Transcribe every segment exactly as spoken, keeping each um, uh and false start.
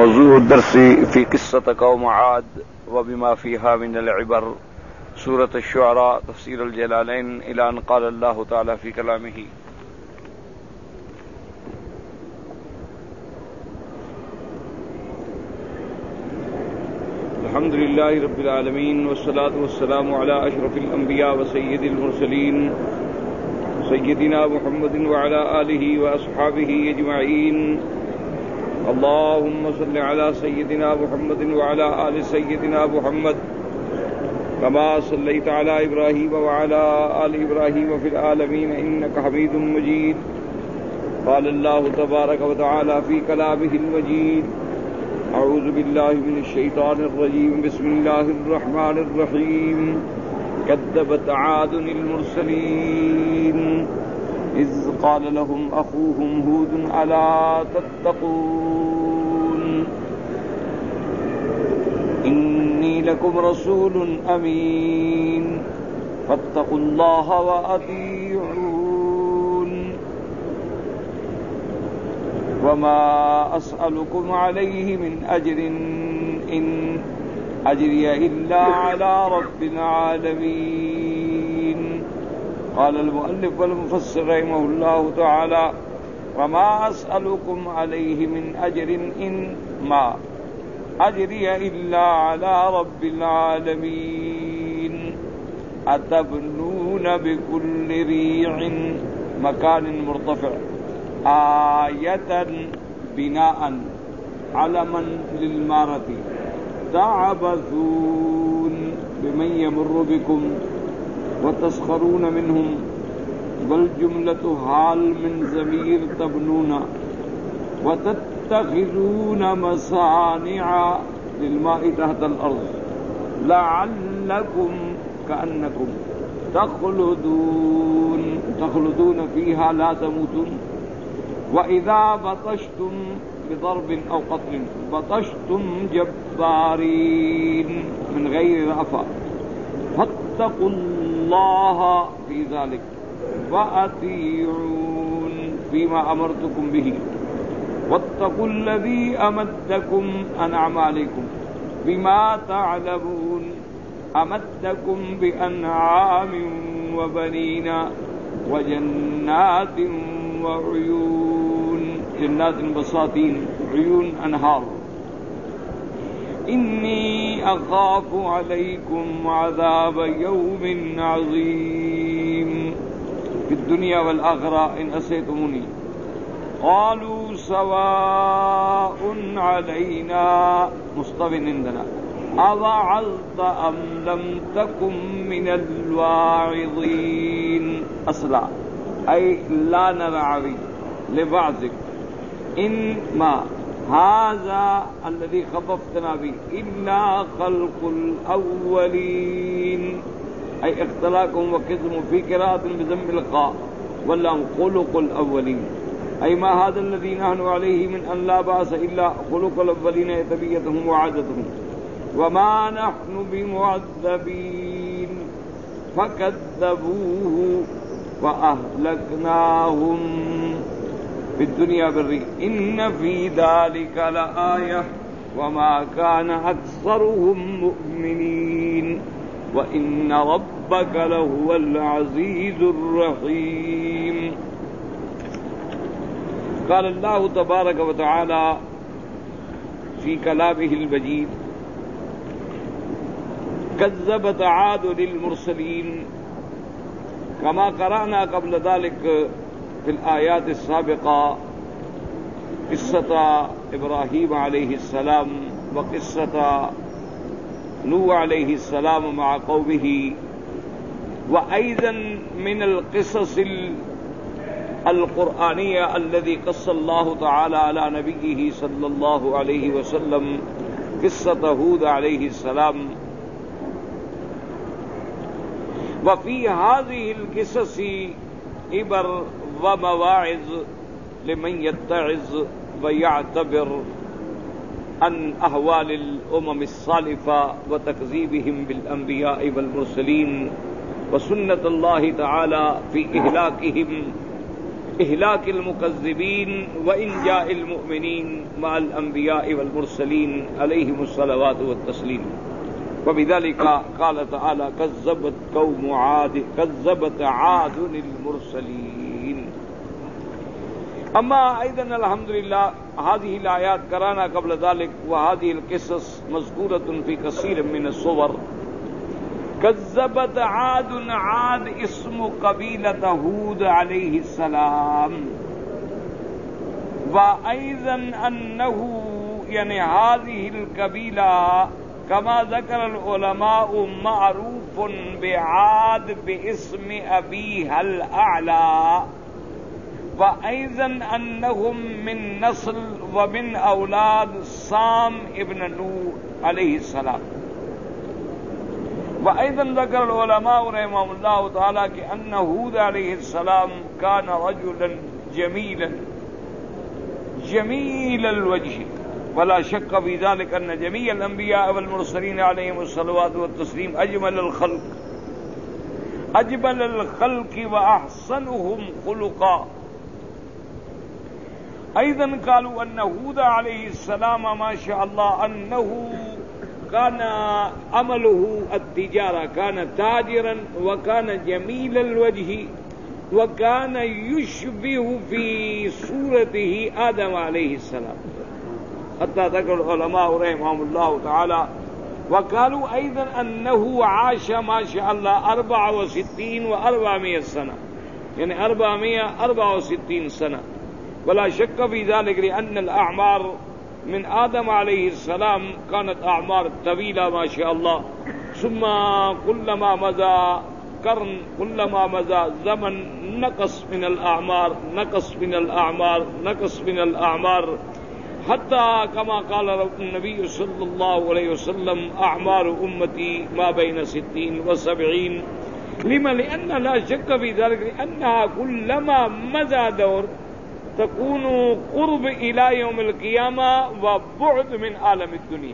موضوع الدرس في قصة قوم عاد وبما فيها من العبر سورة الشعراء تفسير الجلالين إلى أن قال الله تعالى في كلامه: الحمد لله رب العالمين والصلاة والسلام على أشرف الأنبياء وسيد المرسلين سيدنا محمد وعلى آله وأصحابه أجمعين. اللهم صل على سيدنا محمد وعلى آل سيدنا محمد كما صليت على إبراهيم وعلى آل إبراهيم في العالمين إنك حميد مجيد. قال الله تبارك وتعالى في كلامه المجيد: أعوذ بالله من الشيطان الرجيم. بسم الله الرحمن الرحيم. كذبت عاد المرسلين إذ قال لهم أخوهم هود ألا تتقون إني لكم رسول أمين فاتقوا الله وأطيعون وما أسألكم عليه من أجر إن أجري إلا على رب العالمين. قال المؤلف والمفسر رحمه الله تعالى: وما أسألكم عليه من أجر إن ما أجري إلا على رب العالمين. أتبنون بكل ريع مكان مرتفع آية بناء علما للمارة تعبثون بمن يمر بكم وتسخرون منهم والجملة حال من ضمير تبنون وتتخذون مصانع للماء تحت الأرض لعلكم كأنكم تخلدون تخلدون فيها لا تموتون. وإذا بطشتم بضرب أو قتل بطشتم جبارين من غير رأفة فاتقوا الله في ذلك وأطيعون فيما أمرتكم به واتقوا الذي أمدكم أنعم عليكم بما تعلمون أمدكم بأنعام وبنين وجنات وعيون جنات بساتين عيون أنهار. إني أخاف عليكم عذاب يوم عظيم في الدنيا والآخرة إن أسيتموني. قالوا سواء علينا مستوٍ عندنا أوعظت أم لم تكن من الواعظين. أصلا أي لا نرعوي لبعضك إن ما هذا الذي خففتنا به إلا خلق الأولين أي اختلاقهم وكذبهم في قراءة بضم القاء واللام خلق الأولين أي ما هذا الذي نحن عليه من أن لا بأس إلا خلق الأولين تبيتهم وعادتهم وما نحن بمعذبين. فكذبوه وأهلكناهم في الدنيا بالريح إن في ذلك لآية وما كان أكثرهم مؤمنين وإن ربك لهو العزيز الرحيم. قال الله تبارك وتعالى في كلامه المجيد: كذبت عاد للمرسلين. كما قرأنا قبل ذلك في الآيات السابقة قصة إبراهيم عليه السلام وقصة نوح عليه السلام مع قومه، وأيضا من القصص القرآنية الذي قص الله تعالى على نبيه صلى الله عليه وسلم قصة هود عليه السلام. وفي هذه القصص عبر ومواعظ لمن يتعظ ويعتبر عن أهوال الأمم السالفة وتكذيبهم بالأنبياء والمرسلين وسنة الله تعالى في إهلاكهم إهلاك المكذبين وإنجاء المؤمنين مع الأنبياء والمرسلين عليهم الصلوات والتسليم. وبذلك قال تعالى كذبت قوم عاد كذبت عاد المرسلين. أما أيضا الحمد لله هذه الآيات قرأنا قبل ذلك وهذه القصص مذكورة في كثير من الصور. كذبت عاد، عاد اسم قبيلة هود عليه السلام، وأيضا أنه يعني هذه القبيلة كما ذكر العلماء معروف بعاد باسم أبيها الأعلى، وأيضا أنهم من نسل ومن أولاد سام ابن نوح عليه السلام. وأيضا ذكر العلماء رحمهم الله تعالى أن هود عليه السلام كان رجلا جميلا جميل الوجه، ولا شك في ذلك أن جميع الأنبياء والمرسلين عليهم الصلوات والتسليم أجمل الخلق أجمل الخلق وأحسنهم خلقا. أيضا قالوا أن هود عليه السلام ما شاء الله أنه كان عمله التجارة، كان تاجرا وكان جميل الوجه وكان يشبه في صورته آدم عليه السلام، حتى ذكر العلماء رحمهم الله تعالى. وقالوا أيضا أنه عاش ما شاء الله أربعة وستين وأربعمائة سنة، يعني أربعمائة أربعة وستين سنة، ولا شك في ذلك لأن الأعمار من آدم عليه السلام كانت أعمار طويلة ما شاء الله. ثم كلما مضى قرن كلما مضى زمن نقص من الأعمار نقص من الأعمار نقص من الأعمار حتى كما قال النبي صلى الله عليه وسلم أعمار أمتي ما بين ستين وسبعين. لما؟ لأن لا شك في ذلك لأنها كلما مضى دور تكون قرب إلى يوم القيامة وبعد من عالم الدنيا.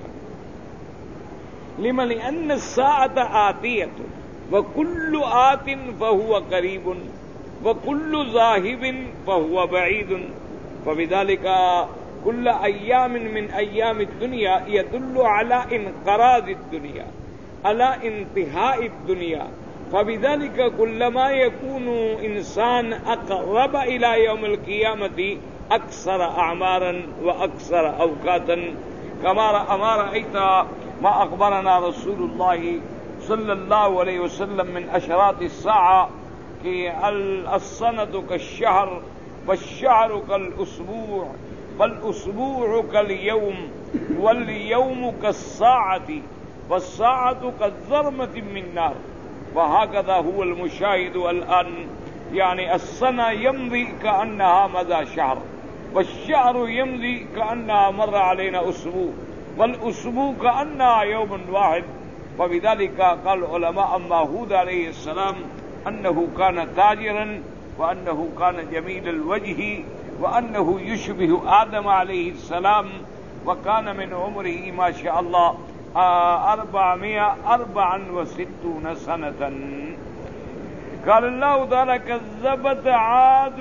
لما؟ لأن الساعة آتية وكل آت فهو قريب وكل ذاهب فهو بعيد، فبذلك كل أيام من أيام الدنيا يدل على انقراض الدنيا، على انتهاء الدنيا. فبذلك كلما يكون إنسان أقرب إلى يوم القيامة أكثر أعمارا وأكثر أوقاتا، كما أما رأيت ما أخبرنا رسول الله صلى الله عليه وسلم من أشراط الساعة کہ السنة كالشهر والشهر كالأسبوع والأسبوع كاليوم واليوم كالساعة والساعة كالظلمة من نار. وهكذا هو المشاهد الآن، يعني السنة يمضي كأنها مضى شهر، والشهر يمضي كأنها مر علينا أسبوع، والأسبوع كأنها يوم واحد. وبذلك قال العلماء أما هود عليه السلام أنه كان تاجرا وأنه كان جميل الوجه وأنه يشبه آدم عليه السلام، وكان من عمره ما شاء الله أربعمائة أربعة وستون سنة. قال الله تعالى كذبت عاد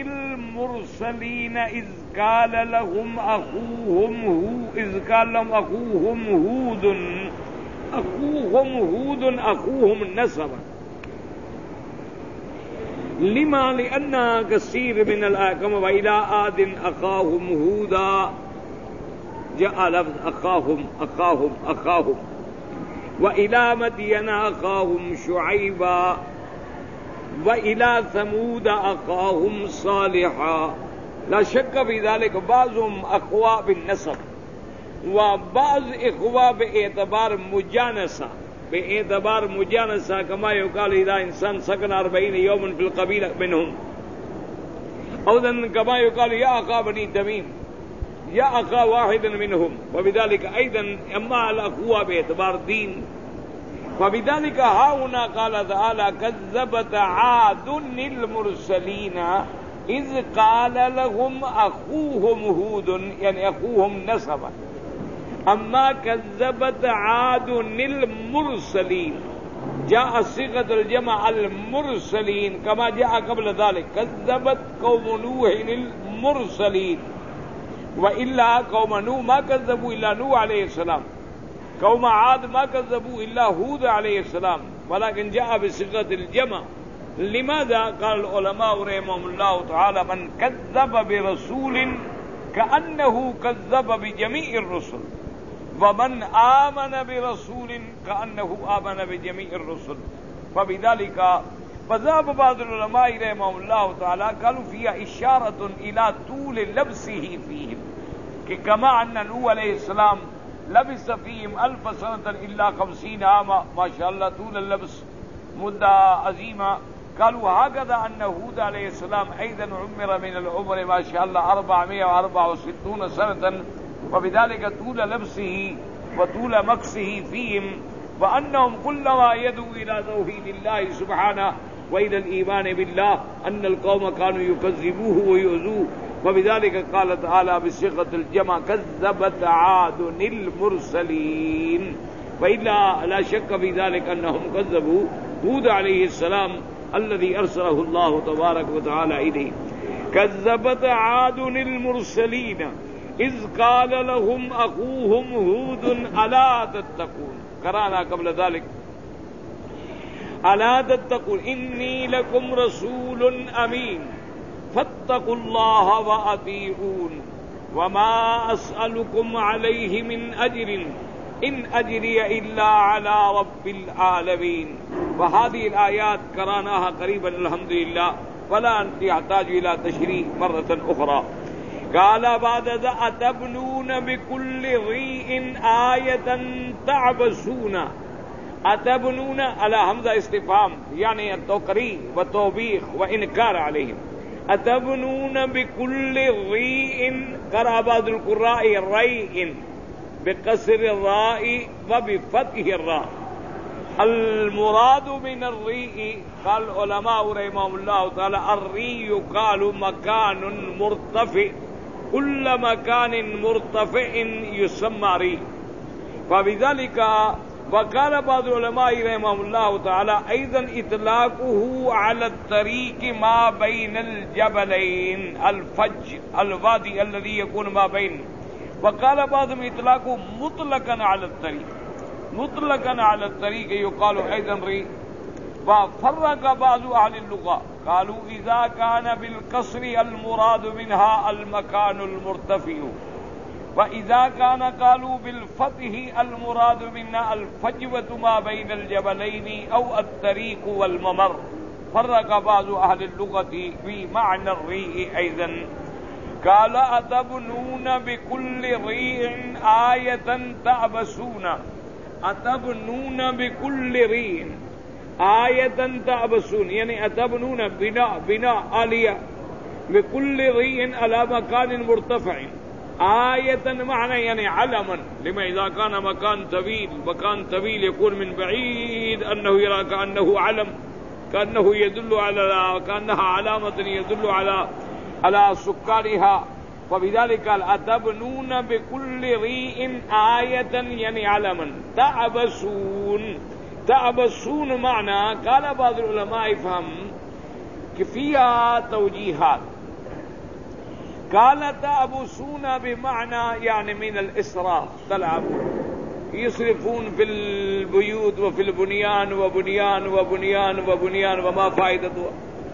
المرسلين إذ قال لهم أخوهم هود إذ قال لهم أخوهم هود أخوهم هود أخوهم نسبا. لما؟ لأن كثير من الآيات وإلى عاد أخاهم هودا جاء لفظ أخاهم أخاهم أخاهم، وإلى مدين أخاهم شعيبا، وإلى ثمود أخاهم صالحا. لا شك في ذلك بعضهم أخوة بالنسب وبعض إخوة باعتبار مجانسة باعتبار مجانسة كما يقال إذا إنسان سكن أربعين يوما في القبيلة منهم، أو كما يقال يا أخا بني تميم يا أخا واحد منهم. وبذلك أيضا أما الأخوة باعتبار دين. فبذلك ها هنا قال تعالى كذبت عاد المرسلين إذ قال لهم أخوهم هود، يعني أخوهم نسبا. أما كذبت عاد المرسلين جاء صيغة الجمع المرسلين كما جاء قبل ذلك كذبت قوم نوح المرسلين، وإلا قوم نوح ما كذبوا إلا نوح عليه السلام، قوم عاد ما كذبوا إلا هود عليه السلام، ولكن جاء بصيغة الجمع. لماذا؟ قال العلماء رحمهم الله تعالى من كذب برسول كأنه كذب بجميع الرسل، ومن آمن برسول كأنه آمن بجميع الرسل. فبذلك فذهب بعض العلماء رحمهم الله تعالى قالوا فيها إشارة إلى طول لبسه فيهم، كما أن نوح عليه السلام لبس فيهم ألف سنة إلا خمسين عاما، ما شاء الله طول اللبس مدة عظيمة. قالوا هكذا أن هود عليه السلام أيضا عمر من العمر ما شاء الله أربعمائة وأربعة وستين سنة، وبذلك طول لبسه وطول مكسه فيهم، وأنهم كلما يدعو إلى توحيد الله سبحانه وإلى الإيمان بالله أن القوم كانوا يكذبوه ويؤذوه. وبذلك قال تعالى بصيغة الجمع كذبت عاد المرسلين، وإلا لا شك في ذلك أنهم كذبوا هود عليه السلام الذي أرسله الله تبارك وتعالى إليه. كذبت عاد المرسلين إذ قال لهم أخوهم هود ألا تتقون، قرأنا قبل ذلك ألا تتقون إني لكم رسول أمين فاتقوا الله وأطيعون وما أسألكم عليه من أجر إن أجري إلا على رب العالمين. وهذه الآيات قرأناها قريبا الحمد لله، ولا يحتاج إلى تشريح مرة أخرى. قال بعد ذا أتبنون بكل ريء آية تعبسون. أتبنون على همزة استفهام يعني التقرير وتوبيخ وإنكار عليهم. أتبنون بكل ريء، قرأ بعض القراء ريء بكسر الراء وبفتح الراء. المراد من الريء قال العلماء رحمهم الله تعالى الريء قالوا مكان مرتفع، كل مكان مرتفع يسمى ريء. فبذلك وقال بعض العلماء رحمهم الله تعالى أيضا إطلاقه على الطريق ما بين الجبلين الفج الوادي الذي يكون ما بين. وقال بعضهم إطلاقه مطلقا على الطريق، مطلقا على الطريق يقال أيضا ري. وفرق بعض أهل اللغة قالوا إذا كان بالكسر المراد منها المكان المرتفع، وإذا كان قالوا بالفتح المراد منها الفجوة ما بين الجبلين أو الطريق والممر. فرق بعض أهل اللغة في معنى الريء أيضا. قال أتبنون بكل ريء آية تعبسون. أتبنون بكل ريء آية تعبسون يعني أتبنون بناء بناء عالية بكل ريء على مكان مرتفع. آية معنى يعني علما، لما إذا كان مكان طويل مكان طويل يكون من بعيد أنه يرى كأنه علم، كأنه يدل على كأنها علامة يدل على على سكانها. فبذلك أتبنون بكل ريء آية يعني علما. تعبسون، تعبسون معنى قال بعض العلماء يفهم فيها توجيهات. قال تعبسون بمعنى يعني من الإسراف، تلعبون، يصرفون في البيوت وفي البنيان وبنيان وبنيان وبنيان وما فائدته.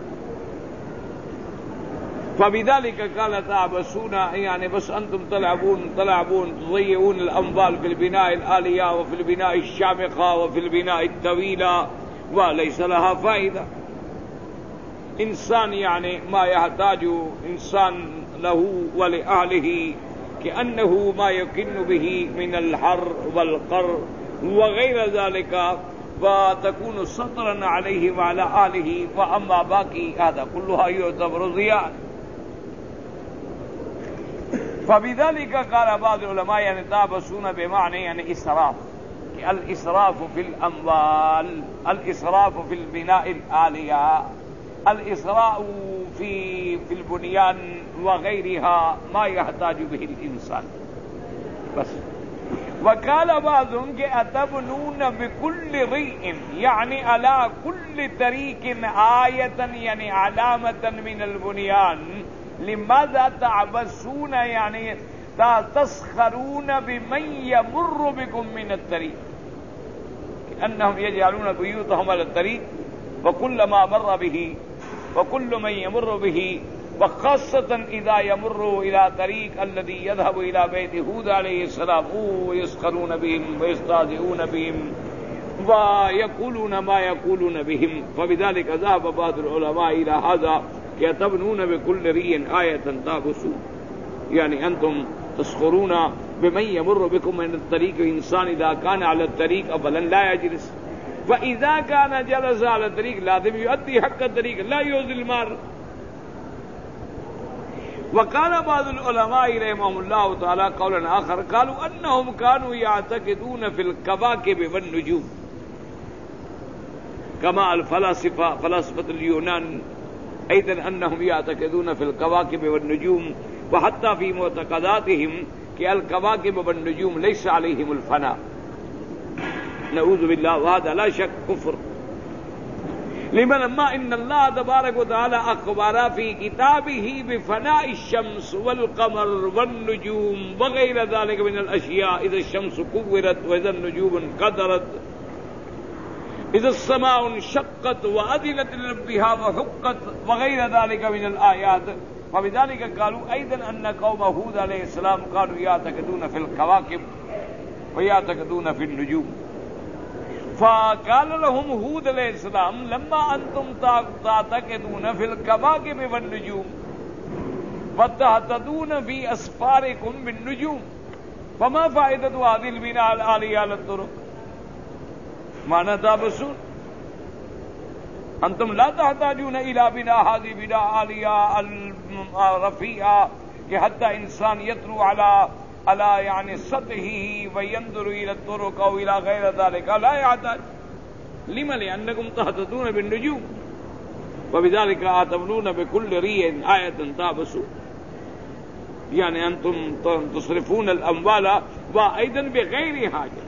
فبذلك قال تعبسون يعني بس أنتم تلعبون تلعبون تضيعون الأموال في البناء العالية وفي البناء الشامخة وفي البناء الطويلة وليس لها فائدة. إنسان يعني ما يحتاج إنسان له ولأهله كأنه ما يكن به من الحر والقر وغير ذلك، فتكون سطرا عليه وعلى أهله، وأما باقي هذا كلها يعتبر ضياع. فبذلك قال بعض العلماء يعني تعبسون بمعنى يعني إسراف، الإسراف في الأموال، الإسراف في البناء العالية، الإسراء في في البنيان وغيرها ما يحتاج به الإنسان بس. وقال بعضهم کہ اتبنون بكل ريء یعنی على كل طريق آیة یعنی علامة من البنیان لماذا تعبثون یعنی تسخرون بمن يمر بكم من الطريق انهم يجعلون بيوتهم على الطريق وكلما مر به وكل من يمر به وخاصة إذا يمر إلى طريق الذي يذهب إلى بيت هود عليه السلام ويسخرون بهم ويستهزئون بهم ويقولون ما يقولون بهم. فبذلك ذهب بعض العلماء إلى هذا يتبنون بكل ريء آية تعبثون يعني أنتم تسخرون بمن يمر بكم من الطريق. إنسان إذا كان على الطريق أولا لا يجلس، وإذا كان جلس على الطريق لازم يؤدي حق الطريق لا يؤذي المار. وقال بعض العلماء رحمهم الله تعالى قولا آخر قالوا أنهم كانوا يعتقدون في الكواكب والنجوم كما الفلاسفة فلاسفة اليونان أيضا أنهم يعتقدون في الكواكب والنجوم، وحتى في معتقداتهم کہ الكواكب والنجوم ليس عليهم الفناء نعوذ بالله، وهذا لا شك كفر. لمن ما ان الله تبارك وتعالى اخبر في كتابه بفناء الشمس والقمر والنجوم وغير ذلك من الاشياء، اذا الشمس كورت واذا النجوم انقدرت اذا السماء انشقت واذنت لربها وحقت وغير ذلك من الايات. فبذلك قالوا ايضا ان قوم هود عليه السلام كانوا يعتقدون في الكواكب ويعتقدون في النجوم. فقال لهم هود علیہ السلام لما انتم تعتقدون في الكواكب والنجوم وتهتدون في اسفاركم بالنجوم فما فائدة هذه البناء العالية على الطرق. معنى تابسون انتم لا تحتاجون الى بناء هذه بناء عالية الرفيعة کہ حتى انسان يتلو على على يعني سطحه وينظر الى الطرق او الى غير ذلك لا يحتاج. لما؟ لانكم تهتدون بالنجوم. وبذلك آتبنون بكل ريء آية تعبثون يعني انتم تصرفون الاموال وايضا بغير حاجة.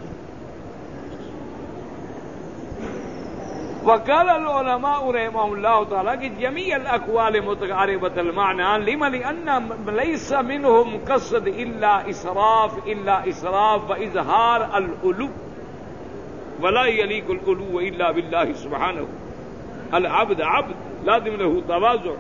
وقال العلماء رحمهم الله تعالى کہ جميع الاقوال متقاربة المعنى. لما؟ لان ليس منهم قصد الا اسراف الا اسراف واظهار العلو، ولا يليق العلو الا بالله سبحانه. العبد عبد لازم له تواضع.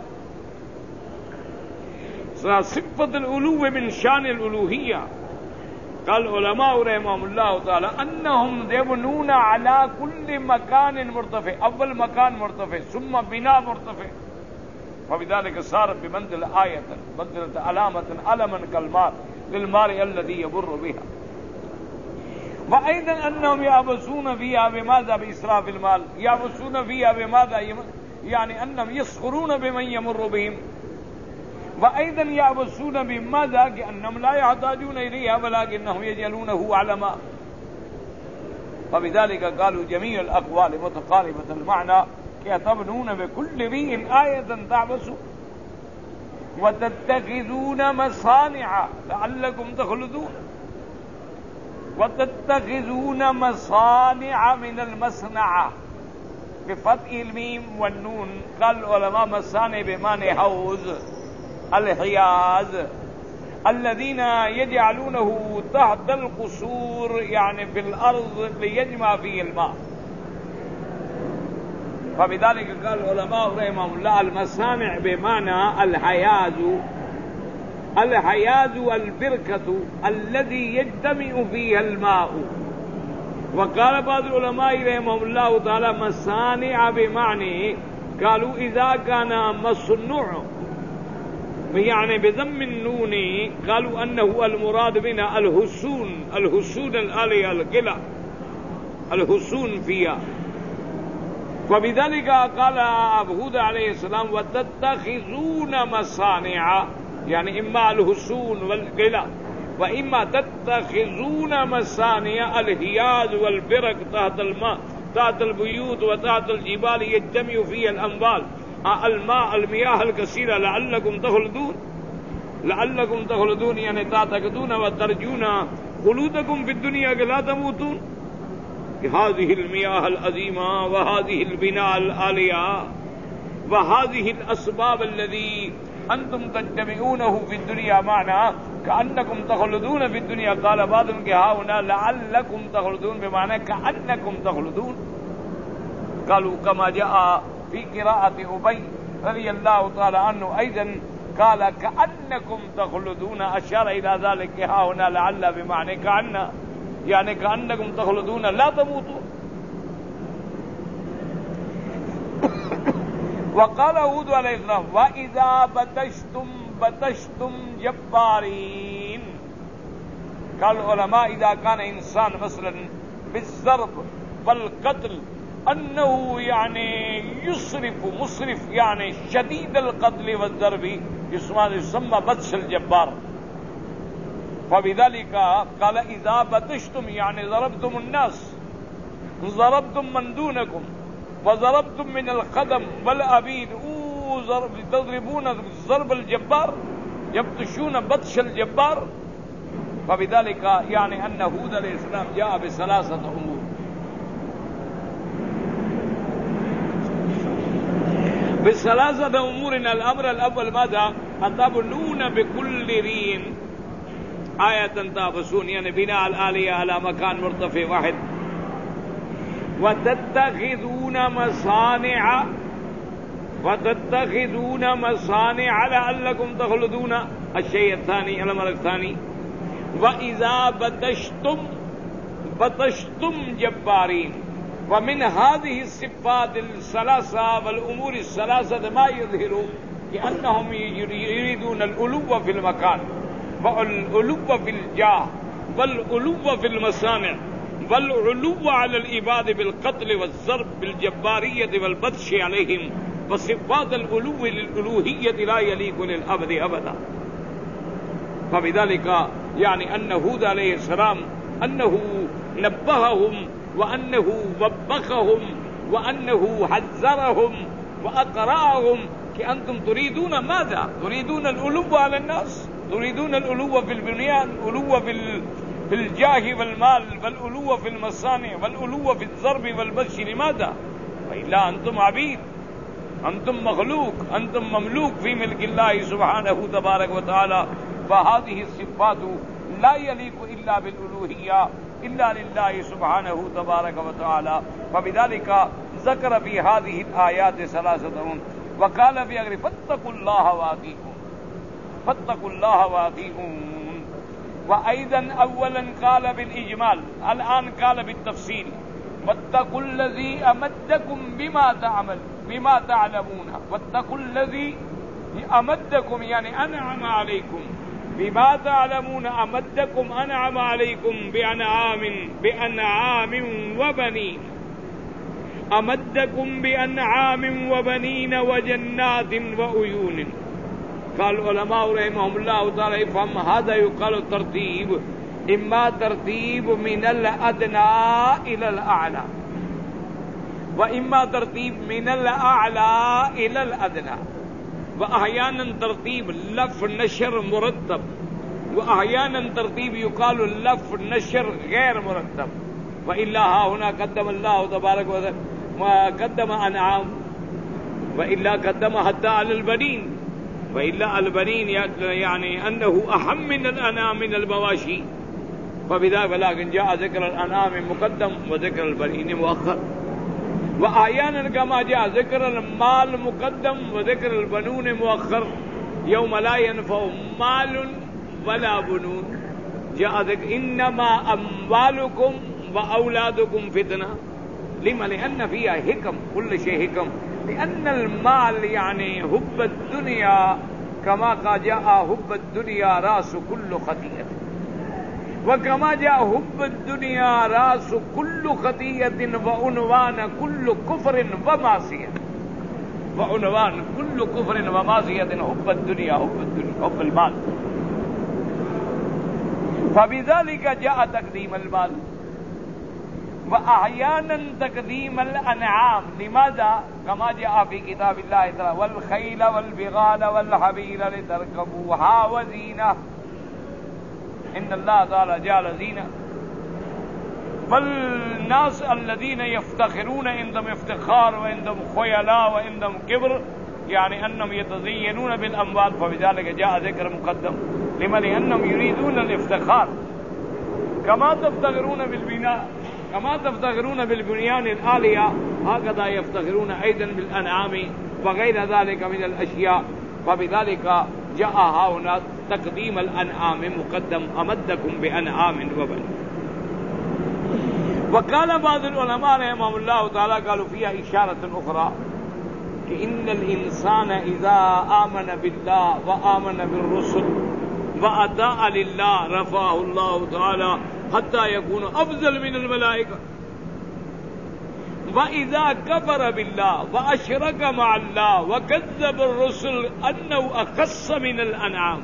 صفة العلو من شان الالوهية. قال علماء رحمهم الله تعالى انهم يبنون على كل مكان مرتفع، اول مكان مرتفع ثم بناء مرتفع. فبذلك صارت بمنزل آية منزلة علامة علما كالمار للمار الذي يمر بها. وايضا انهم يعبثون فيها بماذا؟ باسراف المال. يعبثون فيها بماذا؟ يعني انهم يسخرون بمن يمر بهم. وأيضا يعبثون بماذا؟ كأنهم لا يحتاجون إليها ولكنهم يجعلونه علما. فبذلك قالوا جميع الأقوال متقاربة المعنى يتبنون بكل ريء آية تعبثون وتتخذون مصانع لعلكم تخلدون. وتتخذون مصانع من المصنع بفتح الميم والنون. قال العلماء مصانع بمعنى حوض الحياز الذين يجعلونه تحت القصور يعني في الأرض ليجمع فيه الماء. فبذلك قال العلماء رحمهم الله المصانع بمعنى الحياز. الحياز البركة الذي يجتمع فيها الماء. وقال بعض العلماء رحمهم الله تعالى مصانع بمعنى قالوا إذا كان مصنوع يعني بضم النون قالوا أنه المراد بنا الحصون الحصون الآلية القلع الحصون فيها. فبذلك قال هود عليه السلام وتتخذون مصانع يعني إما الحصون والقلع وإما تتخذون مصانع الحياز والبرك تحت الماء تحت البيوت وتحت الجبال يجتمع فيها الأموال الماء المياه الكثيرة لعلكم تخلدون. لعلكم تخلدون يعني تعتقدون وترجون خلودکم فی الدنیا کہ لا تموتون کہ هذه المياه العظیمہ وهذه البناء العالیہ وهذه الاسباب الذي انتم تتبعونه في الدنيا معنا كأنكم تخلدون في الدنيا قال بعضهم کہ ها هنا لعلكم تخلدون بمعنى كأنكم تخلدون قالوا كما جاء في قراءة أبي رضي الله تعالى عنه أيضا قال كأنكم تخلدون أشار إلى ذلك ها هنا لعل بمعنى كأن يعني كأنكم تخلدون لا تموتون. وقال هود عليه السلام وإذا بطشتم بطشتم جبارين. قال العلماء إذا كان إنسان مثلا بالضرب والقتل أنه يعني يسرف مسرف يعني شديد القتل والضرب يسمى بطش الجبار. فبذلك قال إذا بطشتم يعني ضربتم الناس ضربتم من دونكم وضربتم من القدم والأبيد تضربون ضرب الجبار يبطشون بطش الجبار. فبذلك يعني أن هود عليه السلام جاء بثلاثة أمور. بثلاثة أمور. الأمر الأول ماذا؟ أتبنون بكل رين آية تابسون يعني بناء الآلية على مكان مرتفع واحد وتتخذون مصانع وتتخذون مصانع لعلكم تخلدون. الشيء الثاني الأمر الثاني وإذا بطشتم بطشتم جبارين. ومن هذه الصفات الثلاثة والأمور الثلاثة ما يظهر لأنهم يريدون العلو في المكان والعلو في الجاه والعلو في المصانع والعلو على العباد بالقتل والضرب بالجبارية والبطش عليهم. وصفات العلو للألوهية لا يليق للأبد أبدا. فبذلك يعني أن هود عليه السلام أنه نبههم وأنه وبخهم وأنه حذرهم وأقرأهم کہ انتم تريدون ماذا؟ تريدون العلو على الناس، تريدون العلو في البنيان، العلو في في الجاه والمال، والعلو في المصانع، والعلو في الضرب والبطش. لماذا؟ وإلا أنتم عبيد، أنتم مخلوق، أنتم مملوك في ملك الله سبحانه تبارك وتعالى. فهذه الصفات لا يليق إلا بالألوهية إلا لله سبحانه تبارك وتعالى. فبذلك ذكر في هذه الآيات ثلاثة. وقال في آخر فاتقوا الله وأطيعون، فاتقوا الله وأطيعون. وأيضا أولا قال بالإجمال، الآن قال بالتفصيل واتقوا الذي أمدكم بما تعمل بما تعلمون. واتقوا الذي أمدكم يعني أنعم عليكم بما تعلمون. أمدكم أنعم عليكم بأنعام بأنعام وبنين. أمدكم بأنعام وبنين وجنات وعيون. قال العلماء رحمهم الله تعالى افهم هذا يقال الترتيب، إما ترتيب من الأدنى إلى الأعلى، وإما ترتيب من الأعلى إلى الأدنى. وأحيانا ترتيب لف نشر مرتب، وأحيانا ترتيب يقال لف نشر غير مرتب. وإلا ها هنا قدم الله تبارك وتعالى وقدم أنعام، وإلا قدم حتى على البنين. وإلا البنين يعني أنه أهم من الأنعام من المواشي. فبذلك ولكن جاء ذكر الأنعام مقدم وذكر البنين مؤخر. وأحيانا كما جاء ذكر المال مقدم وذكر البنون مؤخر. يوم لا ينفع مال ولا بنون جاء ذكر إنما أموالكم وأولادكم فتنة. لما؟ لأن فيها حكم، كل شيء حكم. لأن المال يعني حب الدنيا كما قال جاء حب الدنيا رأس كل خطيئة، وكما جاء حب الدنيا رأس كل خطيئة وعنوان كل كفر ومعصية. وعنوان كل كفر ومعصية حب الدنيا، حب الدنيا، حب المال. فبذلك جاء تقديم المال، وأحيانا تقديم الأنعام. لماذا؟ كما جاء في كتاب الله تعالى والخيل والبغال والحمير لتركبوها وزينة. ان اللہ تعالی جعل زینہ فالناس الذين يفتخرون عندهم افتخار وعندهم خيلاء وعندهم كبر يعني انهم يتزينون بالاموال فبذلك جاء ذكر مقدم لما لانهم يريدون الافتخار كما تفتخرون بالبناء كما تفتخرون بالبنيان العالية هكذا يفتخرون ايضا بالانعام وغير ذلك من الاشياء فبذلك جاء هنا تقديم الانعام مقدم امدكم بانعام وبنين. وقال بعض العلماء رحمهم الله تعالى قالوا فيها إشارة أخرى إن الإنسان إذا آمن بالله وآمن بالرسل وأطاع لله رفعه الله تعالى حتى يكون أفضل من الملائكة وإذا كفر بالله وأشرك مع الله وكذب الرسل أنه أخص من الأنعام.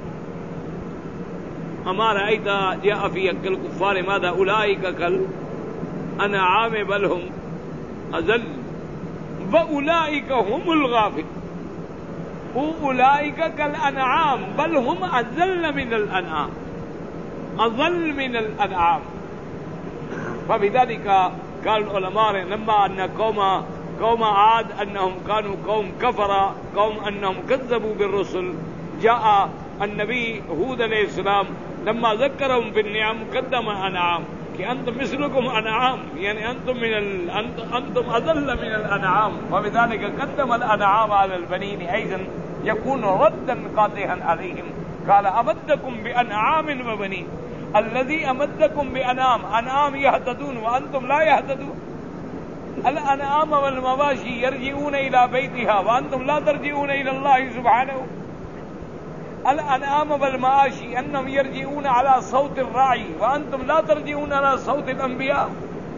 أما رأيت جاء في حق الكفار ماذا أولئك كال انعام بل هم اذل واولئك هم الغافلون. اولئك كالانعام بل هم اذل من الانعام اذل من الانعام. فبذلك قال العلماء لما ان قوم قوم عاد انهم كانوا قوم كفر قوم انهم كذبوا بالرسل جاء النبي هود عليه السلام لما ذكرهم بالنعم قدم انعام کہ انتم مثلكم انعام يعني انتم من ال... انتم اذل من الانعام وبذلك قدم الانعام على البنين ايضا يكون ردا قاطعا عليهم. قال امدكم بانعام وبنين الذي امدكم بانعام انعام يهتدون وانتم لا يهتدون. الانعام والمواشي يرجعون الى بيتها وانتم لا ترجعون الى الله سبحانه. الانعام والمعاشي انهم يرجعون على صوت الراعي وانتم لا ترجعون على صوت الانبياء.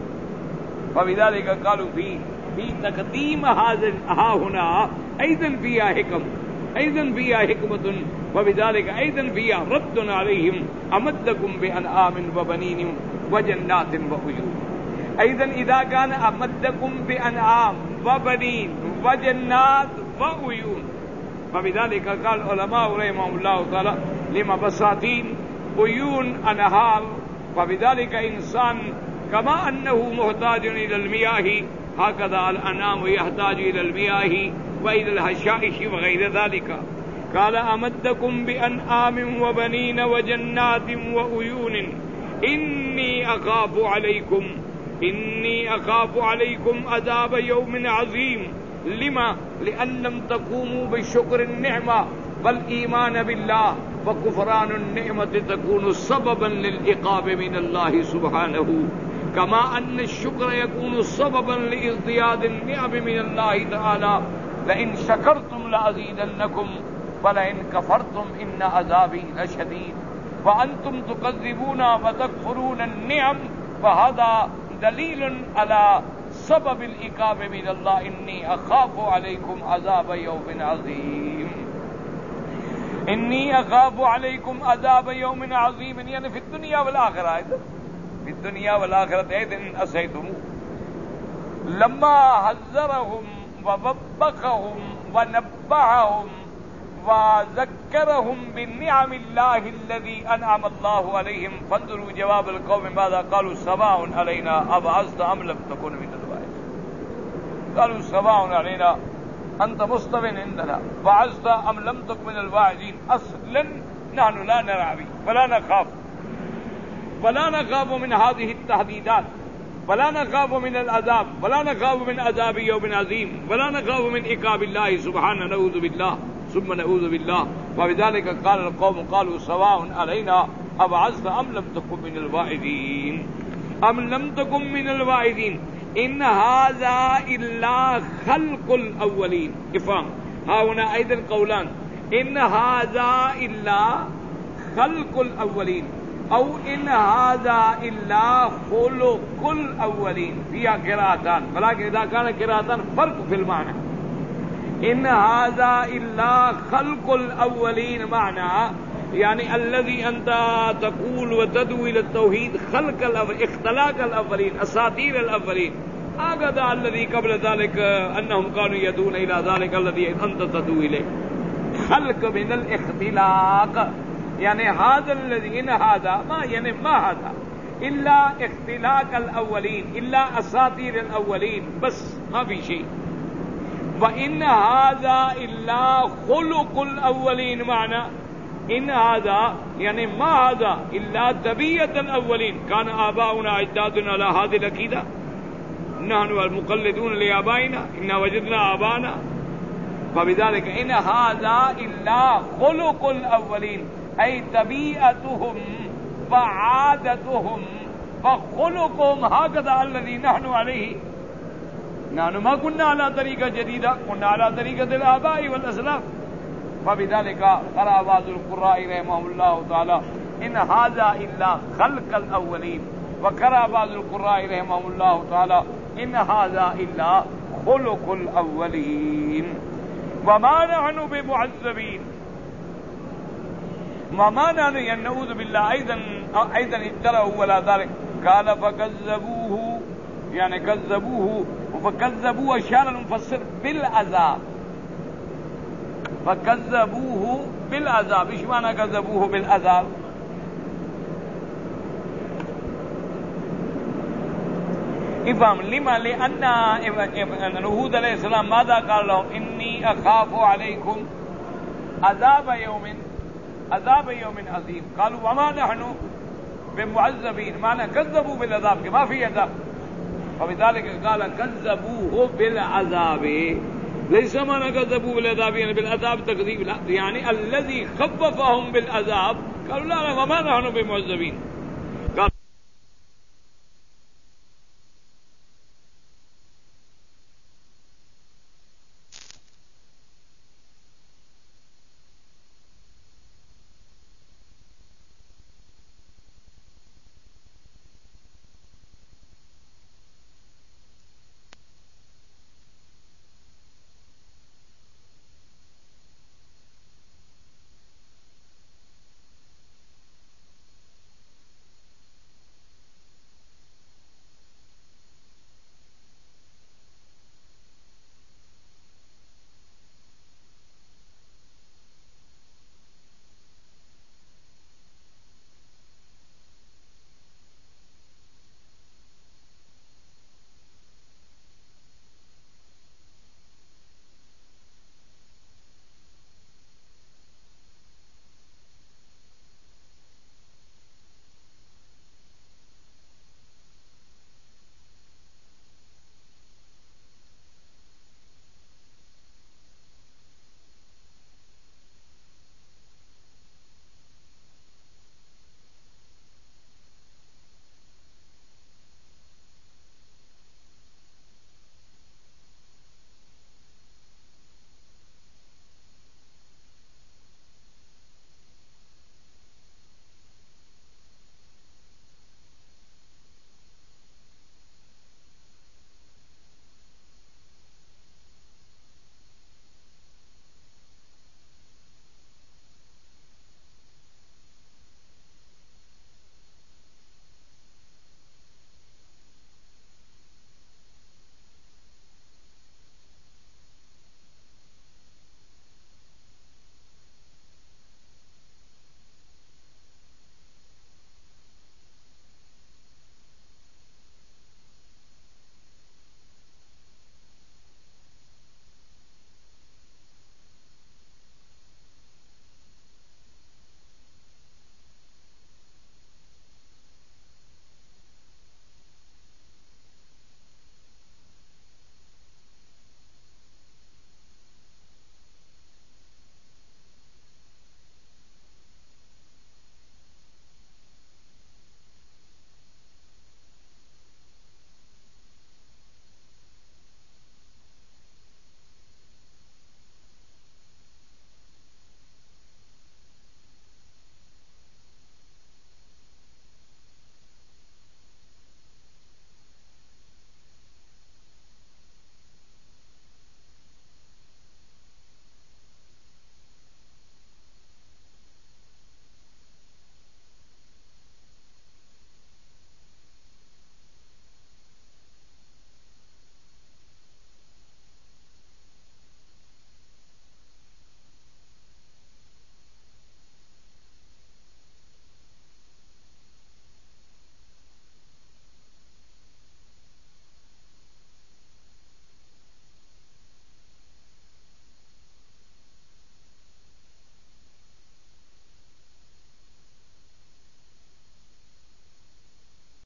فبذلك قالوا في في تقديم هذا ها هنا ايضا فيها حكم ايضا فيها حكمة وبذلك ايضا فيها رد عليهم امدكم بانعام وبنين وجنات وعيون. ايضا اذا كان امدكم بانعام وبنين وجنات وعيون فبذلك قال العلماء رحمهم الله تعالى لما بساتين عيون انهار فبذلك انسان كما انه محتاج الى المياه هكذا الانعام يحتاج الى المياه والى الحشائش وغير ذلك. قال امدكم بانعام وبنين وجنات وعيون اني اخاف عليكم اني اخاف عليكم عذاب يوم عظيم. لما لأن لم تقوموا بشكر النعمة والإيمان بالله وكفران النعمة تكون سببا للعقاب من الله سبحانه كما أن الشكر يكون سببا لازدياد النعم من الله تعالى. لئن شكرتم لأزيدنكم ولئن كفرتم إن عذابي لشديد. وأنتم تكذبون وتكفرون النعم فهذا دليل على سبب العقاب من الله. إني أخاف عليكم عذاب يوم عظيم إني أخاف عليكم عذاب يوم عظيم يعني في الدنيا والآخرة في الدنيا والآخرة إذن أسيتم لما حذرهم ووبخهم ونبههم وذكرهم بنعم الله الذي أنعم الله عليهم. فانظروا جواب القوم ماذا قالوا سواء علينا أبعثت أم لم تكن من الواعظين. قالوا سواء علينا أنت مستو عندنا بعثت أم لم تكن من الواعظين. أصلا نحن لا نرعى ولا نخاف ولا نخاف من هذه التهديدات ولا نخاف من العذاب ولا نخاف من عذاب يوم عظيم ولا نخاف من عقاب الله سبحانه نعوذ بالله ثم نعوذ بالله. وبذلك قال القوم قالوا سواء علينا أبعثت أم لم تكن من الواعظين أم لم تكن من الواعظين. إن هذا إلا خلق الأولين. افهم ها هنا أيضا قولان إن هذا إلا خلق الأولين أو إن هذا إلا خلق الأولين فيها قراءتان ولكن إذا كان قراءتان فرق في المعنى. إن هذا إلا خلق الأولين معنى يعني الذي أنت تقول وتدعو إلى التوحيد خلق الأولين اختلاق الأولين أساطير الأولين. هكذا الذي قبل ذلك أنهم كانوا يدعون إلى ذلك الذي أنت تدعو إليه. خلق من الاختلاق یعنی هذا الذي ان هذا ما یعنی ما هذا الا اختلاق الاولین الا اساطیر الاولین بس ما في شيء. وان هذا الا خلق الاولین معنى ان هذا یعنی ما هذا الا طبیعت الاولین كان آباؤنا اجدادنا على هذه العقیدہ نحن المقلدون لآبائنا إنا وجدنا آبانا فبذلك إن هذا إلا خلق الأولين أي طبيعتهم وعادتهم فخلقهم هكذا الذي نحن عليه. نحن ما كنا على طريقة جديدة كنا على طريقة الآباء والأسلاف. فبذلك قرأ بعض القراء رحمهم الله تعالى إن هذا إلا خلق الأولين وقرأ بعض القراء رحمهم الله تعالى إن هذا إلا خلق الأولين. وما نحن بمعذبين وما نحن نعوذ بالله أيضا أيضا اجترأوا ولا ذلك قال فكذبوه يعني كذبوه فكذبوه أشار المفسر بالعذاب فكذبوه بالعذاب. إيش معنى كذبوه بالعذاب؟ افهم لما لأن هود علیہ السلام ماذا قال لهم إني أخاف عليكم عذاب يوم عذاب يوم عظيم قالوا وما نحن بمعذبين معنى كذبوا بالعذاب ما في عذاب. فبذلك قال كذبوه بالعذاب ليس معنى كذبوا بالعذاب يعني بالعذاب تكذيب لا يعني الذي خففهم بالعذاب قالوا لا وما نحن بمعذبين